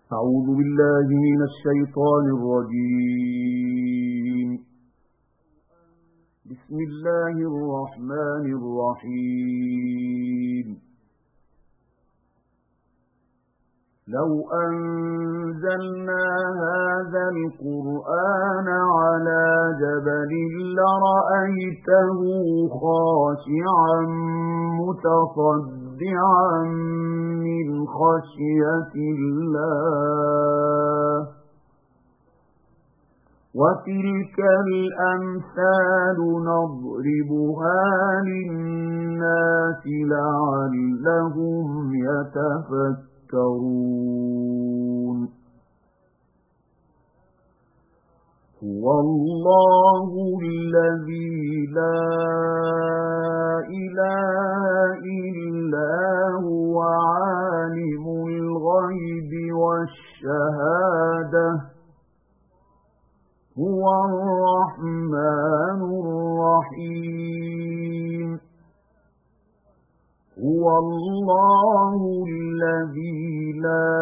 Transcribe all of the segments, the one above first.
أعوذ بالله من الشيطان الرجيم. بسم الله الرحمن الرحيم. لو أنزلنا هذا القرآن على جبل لرأيته خاشعا متصدعا من خشية الله. وتلك الأمثال نضربها للناس لعلهم يتفكرون. هو الله الذي لا إله إلا هو عالم الغيب والشهادة هو الرحمن الرحيم. هو الله الذي لا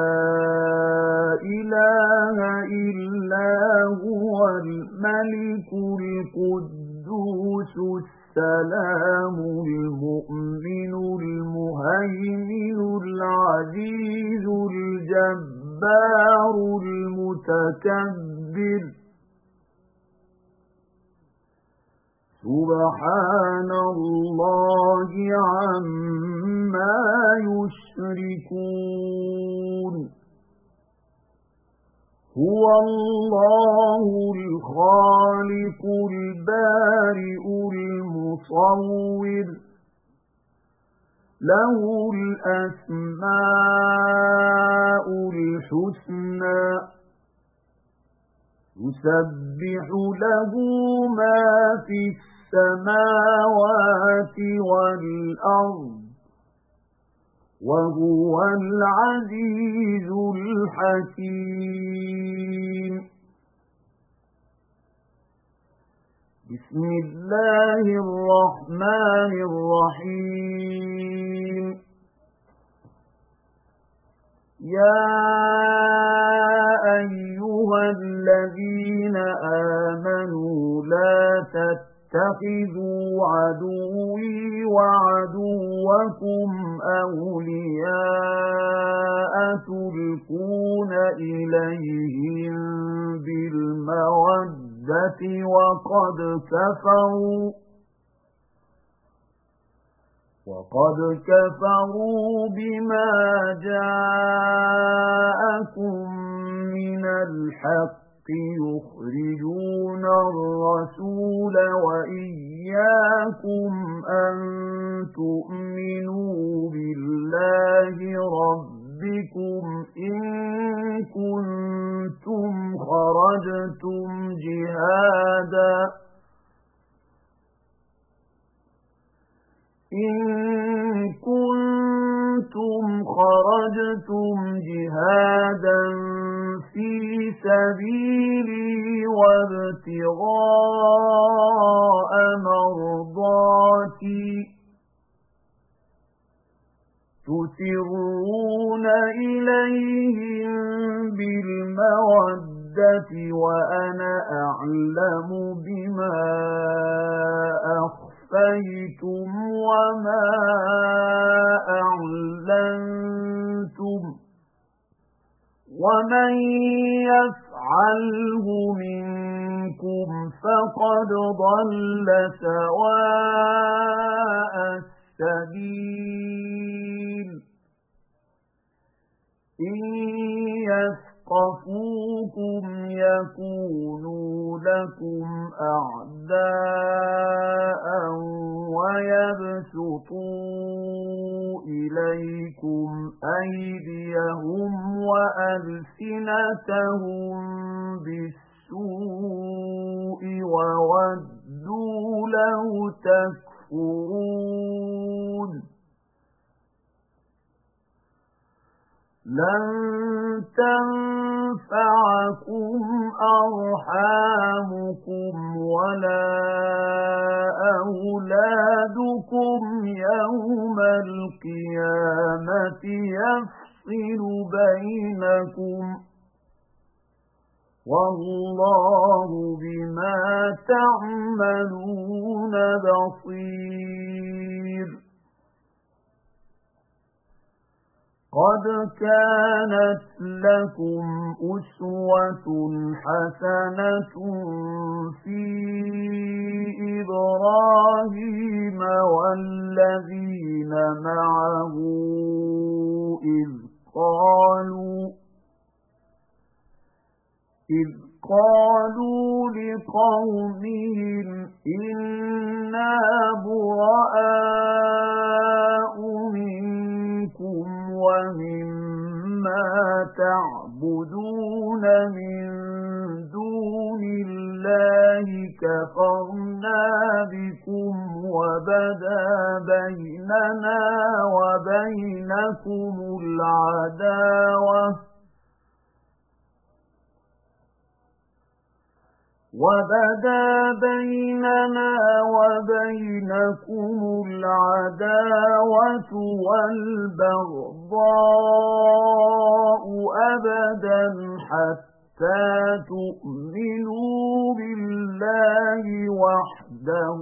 إله إلا هو الملك القدوس السلام المؤمن المهيمن العزيز الجبار المتكبر. سبحان الله عما يشركون. هو الله الخالق البارئ المصور له الأسماء الحسنى يسبح له ما في السماوات والأرض وهو العزيز الحكيم. بسم الله الرحمن الرحيم. يا أيها الذين آمنوا لا تتخذوا عدوي وعدوكم أولياء تلقون إليهم بالمودة وقد كفروا بما جاءكم من الحق يخرجون الرسول وإياكم أن تؤمنوا بالله ربكم إن كنتم خرجتم جهادا في سبيلي وابتغاء مرضاتي تسرون إليهم بالمودة وأنا أعلم بما أخفيتم وما أعلنتم ومن يفعله منكم فقد ضل سواء السبيل. إن يثقفوكم يكونوا لكم أعداء ويبسطوا إليكم أيديهم وألسنتهم بالسوء وودوا لو تكفرون. لن تنفعكم أرحامكم ولا أولادكم يوم القيامة يفصل بينكم والله بما تعملون بصير قد كانت لكم أسوة حسنة في إبراهيم والذين معه إذ قالوا لقومهم إنا براء منكم ومما تعبدون من دون الله كفرنا بكم وبدا بيننا وبينكم العداوة والبغضاء أبدا حتى تؤمنوا بالله وحده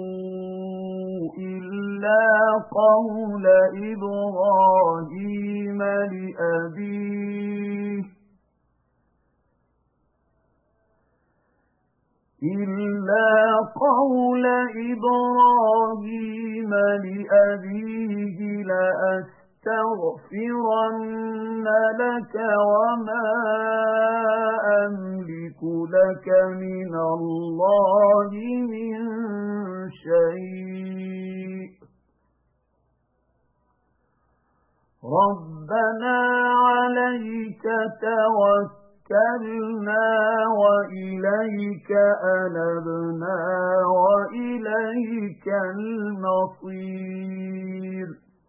إلا قول إبراهيم لأبيه لأستغفرن لك وما أملك لك من الله من شيء ربنا عليك توكلنا وإليك أنبنا وإليك المصير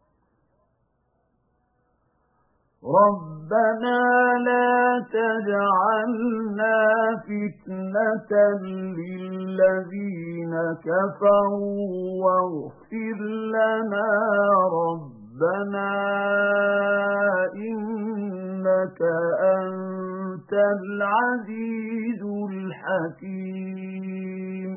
ربنا لا تجعلنا فتنة للذين كفروا واغفر لنا ربنا إنك أنت العزيز الحكيم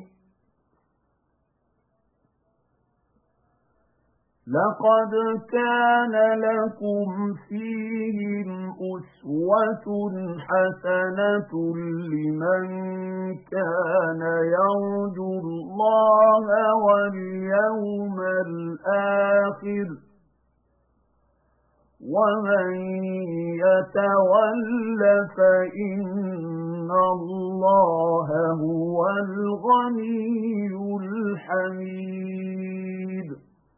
لقد كان لكم فيهم أسوة حسنة لمن كان يرجو الله واليوم الآخر ومن يتول فإن الله هو الغني الحميد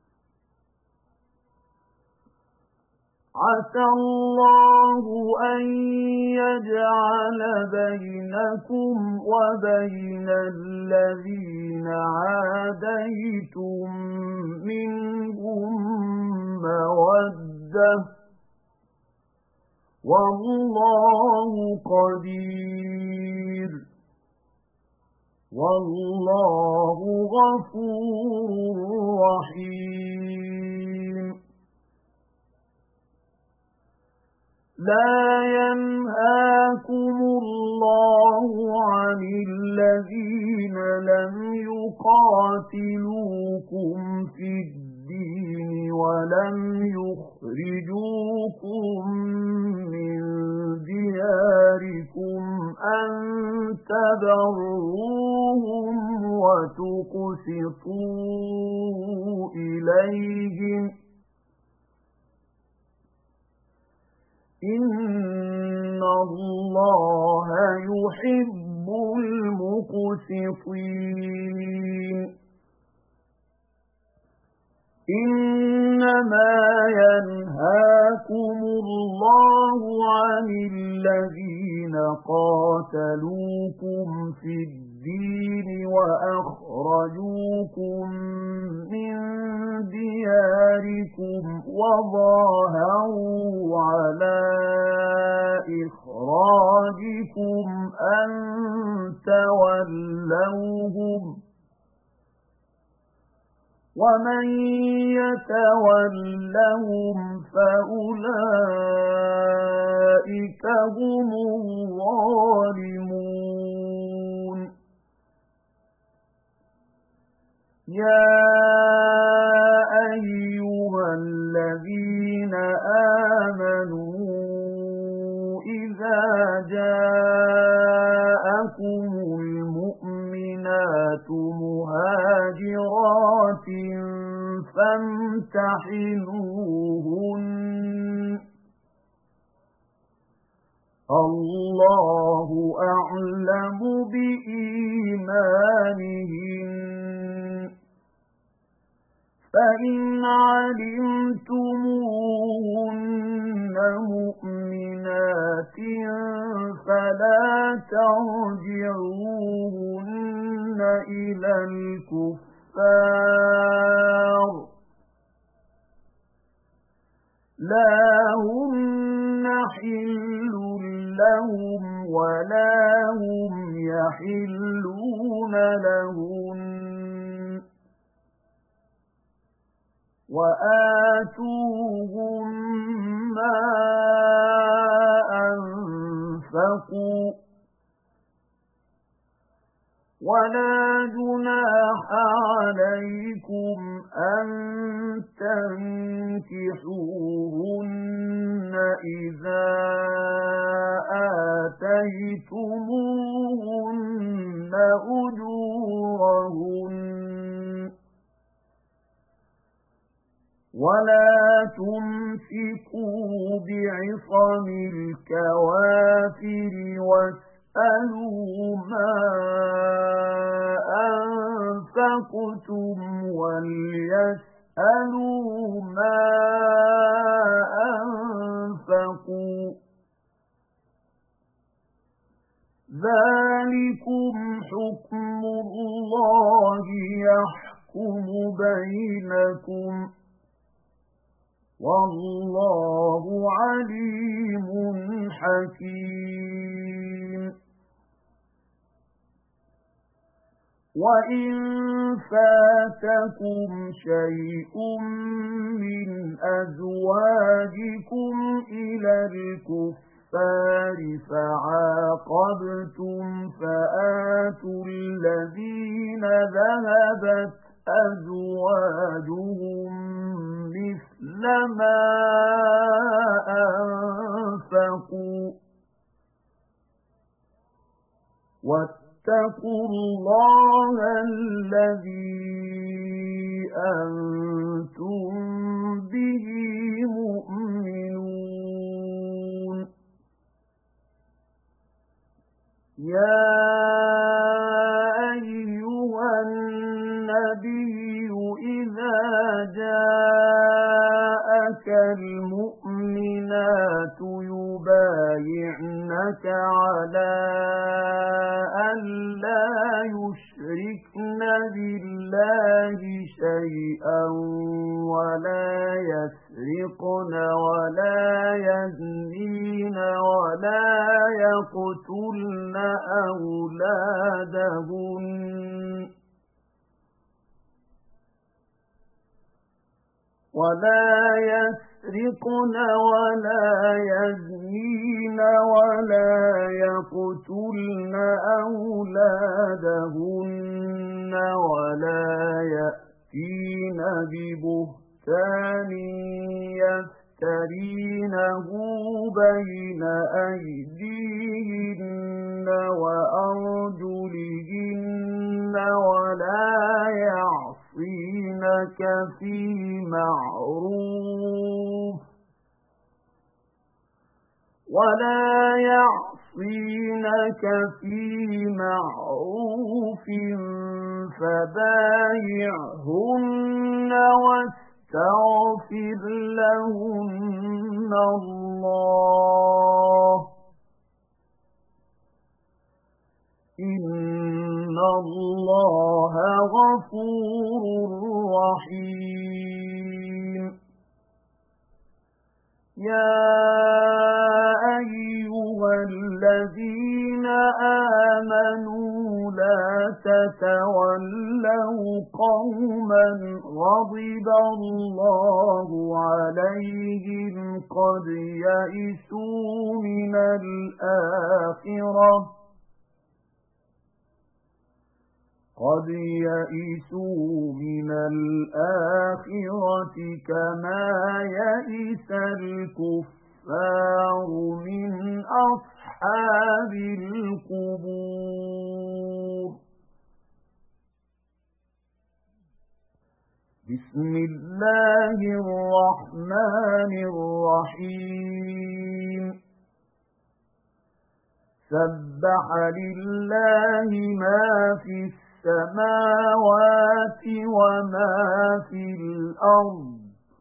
عسى الله أن يجعل بينكم وبين الذين عاديتم منهم مودة والله قدير والله غفور رحيم لا ينهاكم الله عن الذين لم يقاتلوكم في الدين ولم يخرجوكم من دياركم أن تبروهم وتقسطوا إليهم إن الله يحب المقسطين إنما ينهاكم الله عن الذين قاتلوكم في الدين وأخرجوكم من دياركم وظاهروا على إخراجكم أن تولوهم ومن يتولهم فأولئك هم الظالمون يا أيها الذين آمنوا إذا جاءكم المؤمنات مهاجرات فامتحنوهن الله أعلم بإيمانهن فإن علمتموهن مؤمنات فلا ترجعوهن إلى الكفار لا هن حل لهم ولا هم يحلون لهن وآتوهم ما أنفقوا ولا جناح عليكم أن تنكحوهن إذا آتيتموهن أجورهن ولا تمسكوا بعصم الكوافر واسألوا ما أنفقتم وليسألوا ما أنفقوا ذلكم حكم الله يحكم بينكم والله عليم حكيم وإن فاتكم شيء من أزواجكم إلى الكفار فعاقبتم فآتوا الذين ذهبت أزواجهم مثل ما أنفقوا واتقوا الله الذي أنتم به مؤمنون يا أيها النبي إذا جاءك المؤمنات يبايعنك على أن لا يشركن بالله شيئا ولا يسرقن ولا يزنين ولا يقتلن أولادهن ولا يسرقن ولا يزنين ولا يقتلن أولادهن ولا يأتين ببهتان يفترينه بين أيديهن وأرجلهن ولا يعصينك في معروف فبايعهن واستغفر لهن الله إن الله غفور رحيم يا أيها الذين آمنوا لا تتولوا قوما غضب الله عليهم قد يئسوا من الآخرة كما يئس الكفار من أصحاب القبور. بسم الله الرحمن الرحيم. سبح لله ما في السماوات وما في الأرض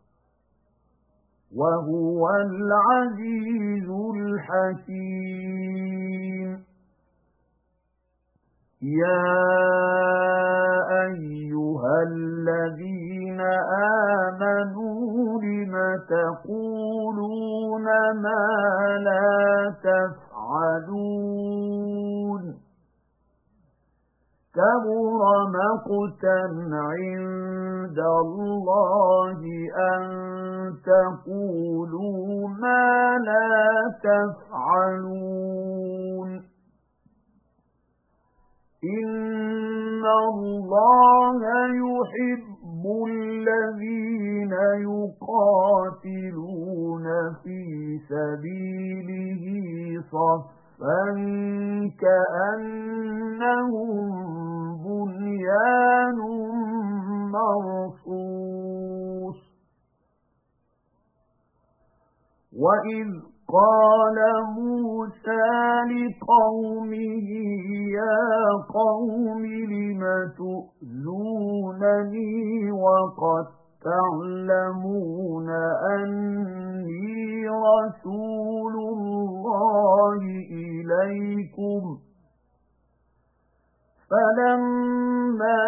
وهو العزيز الحكيم. يا أيها الذين آمنوا لم تقولون ما لا تفعلون كبر مقتا عند الله أن تقولوا ما لا تفعلون. إن الله يحب الذين يقاتلون في سبيله صفا كأنهم بنيان مرصوص. وإذ قال موسى لقومه يا قوم لم تؤذونني وقد تعلمون أني رسول الله إليكم فلما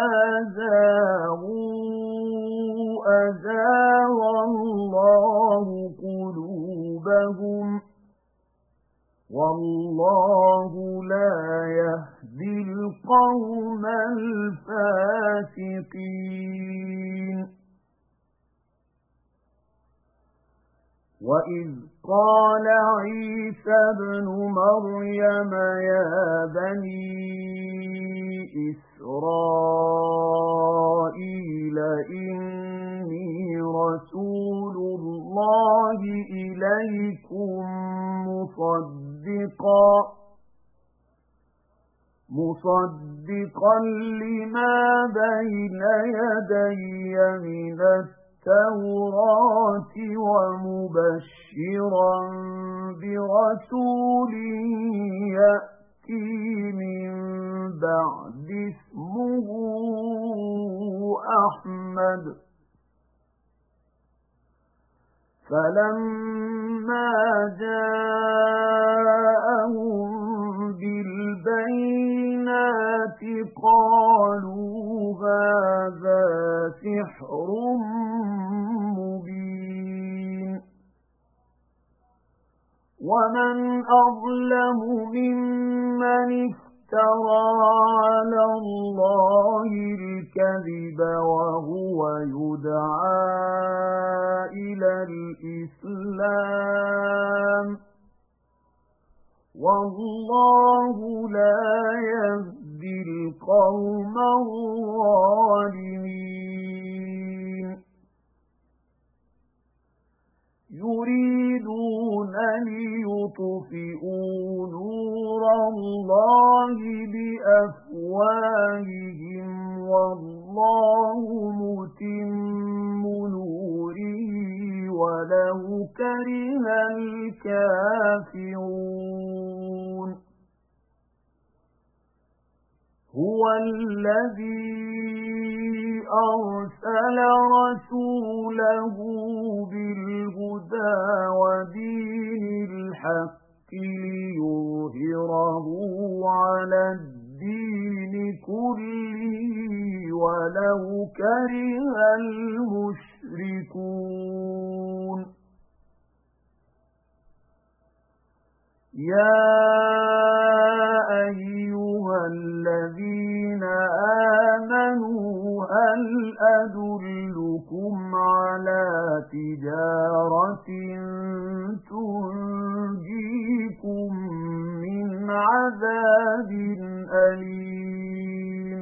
زاغوا أزاغ الله قلوبهم والله لا يهدي القوم الفاسقين. وإذ قال عيسى ابن مريم يا بني إسرائيل إني رسول الله إليكم مصدقا لما بين يدي من التوراة ومبشرا برسول يأتي من بعد اسمه أحمد. فلما جاءهم بالبينات قالوا هذا سحر مبين. ومن أظلم ممن افترى على الله الكذب وهو يدعى إلى الإسلام والله لا يهدي القوم الظالمين. يريدون ليطفئوا نور الله بأفواههم والله متم نوره ولو كره الكافرون. هو الذي أرسل رسوله بالهدى ودين الحق ليظهره على الدين كله ولو كره المشركون. يا أيها الذين أدلكم على تجارة تنجيكم من عذاب أليم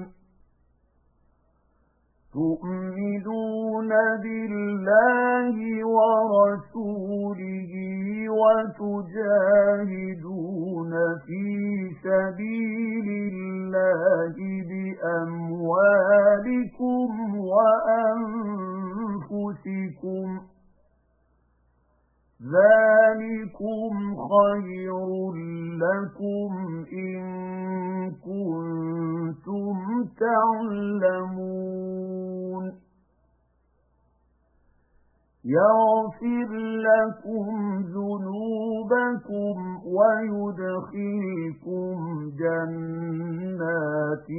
تؤمنون بالله ورسوله وتجاهدون في سبيل الله بأموالكم وأنفسكم ذلكم خير لكم إن كنتم تعلمون يغفر لكم ذنوبكم ويدخلكم جنات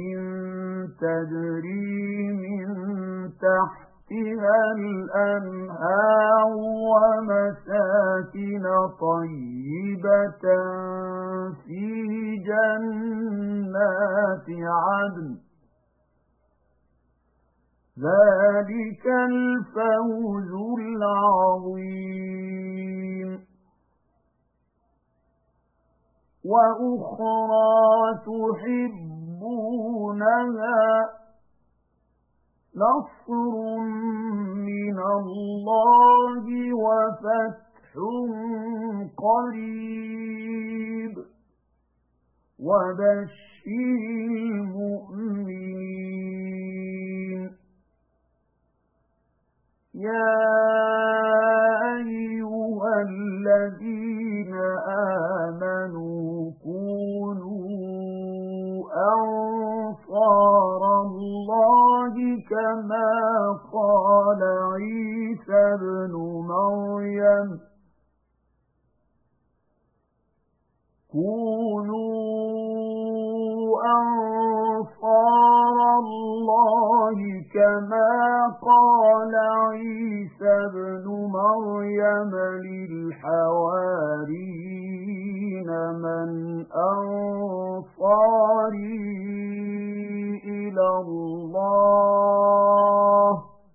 تجري من تحتها الأنهار ومساكن طيبة في جنات عدن ذلك الفوز العظيم وأخرى تحبونها نصر من الله وفتح قريب وبشر المؤمنين يا أيها الذين آمنوا كونوا أنصار الله كما قال عيسى ابن مريم كما قال عيسى ابن مريم للحواريين من أنصاري إلى الله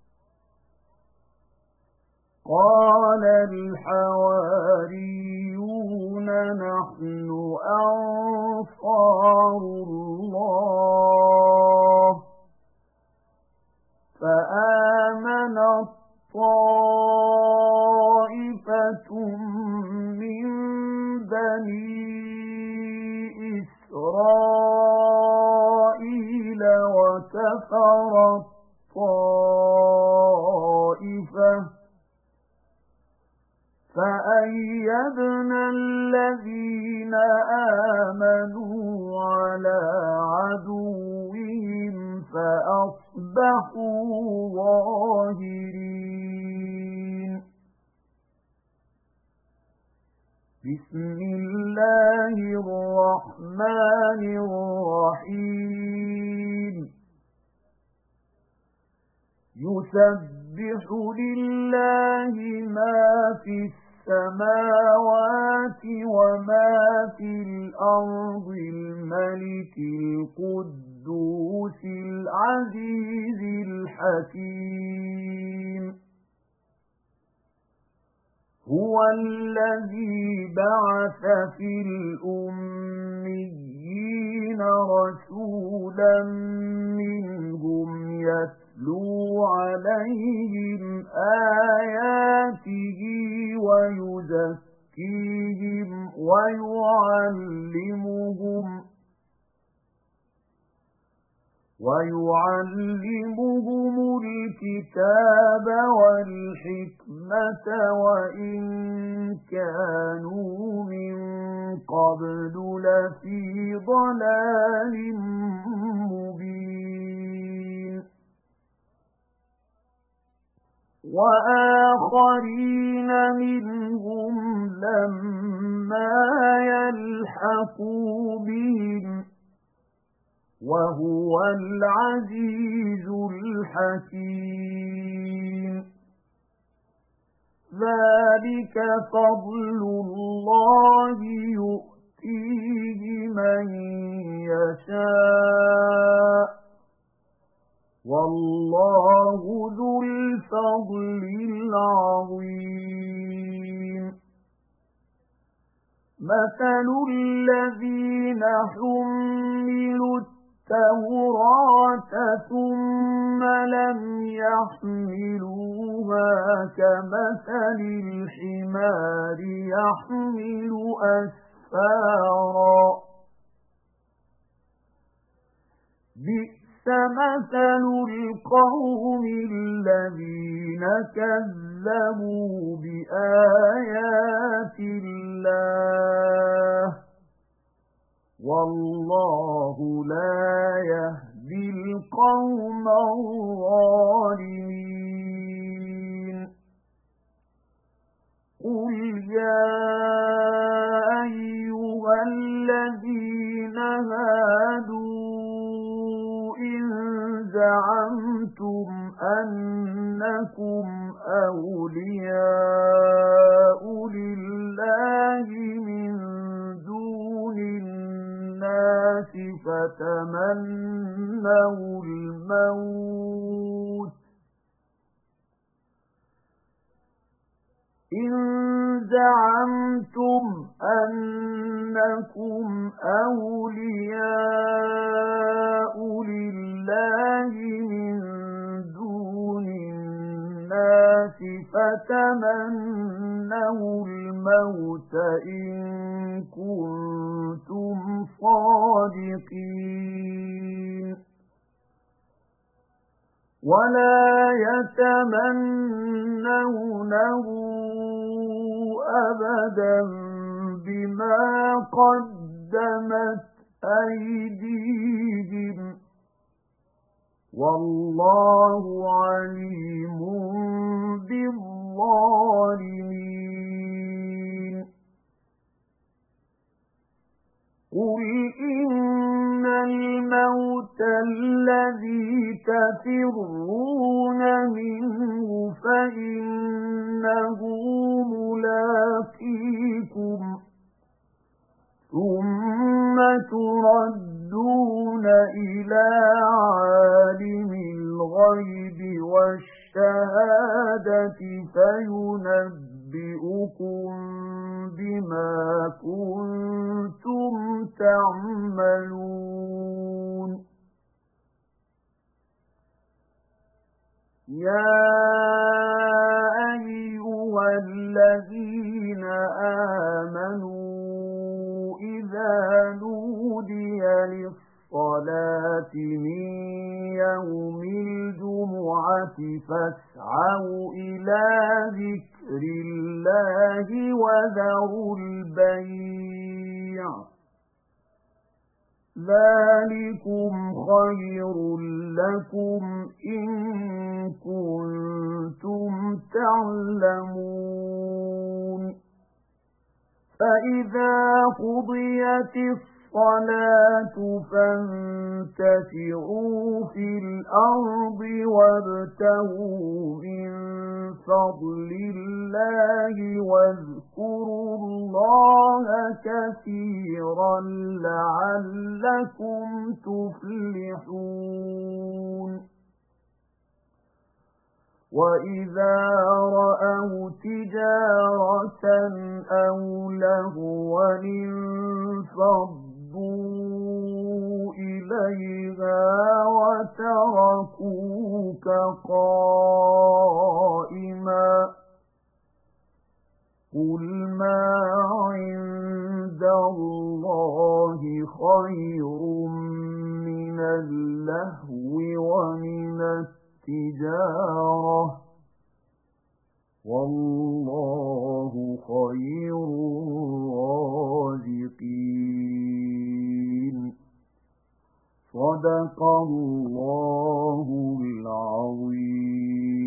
قال الحواريون نحن أنصار الله فآمنت طائفة من بني إسرائيل وكفرت طائفة فأيدنا الذين آمنوا على عدوهم فأصبحوا ظاهرين بسم الله الرحمن الرحيم يسبح لله ما في السماوات وما في الأرض الملك القدوس العزيز الحكيم هو الذي بعث في الأميين رسولا منهم يتلو عليهم آياته ويزكيهم ويعلمهم الكتاب والحكمة وإن كانوا من قبل لفي ضلال مبين وآخرين منهم لما يلحقوا بهم وهو العزيز الحكيم ذلك فضل الله يؤتيه من يشاء والله مثل الذين حملوا التوراة ثم لم يحملوها كمثل الحمار يحمل أسفارا بئس مثل القوم الذين كذبوا بآيات الله والله لا يهدي القوم الظالمين قل يا أيها الذين هادوا إن زعمتم أنكم أولياء لله من دون الناس فتمنوا الموت إن زعمتم أنكم أولياء لله من دون الناس فتمنوا الموت إن كنتم صادقين ولا يتمنونه أبدا بما قدمت أيديهم والله عليم بالظالمين قل إن الموت الذي تفرون منه فإنه ملاقيكم ثم تردون إلى عالم الغيب والشهادة فينبئكم بما كنتم تعملون يا أيها الذين آمنوا إذا نودي للصلاة من يوم الجمعة فاسعوا إلى ذكر الله وذروا البيع ذلكم خير لكم إن كنتم تعلمون فإذا قضيت الصلاة فانتشروا في الأرض وابتغوا من فضل الله واذكروا الله كثيرا لعلكم تفلحون وإذا رأوا تجارة أو لهوا انفضوا إليها وتركوك قائما قل ما عند الله خير من اللهو ومن التجارة والله خير الرازقين صدق الله العظيم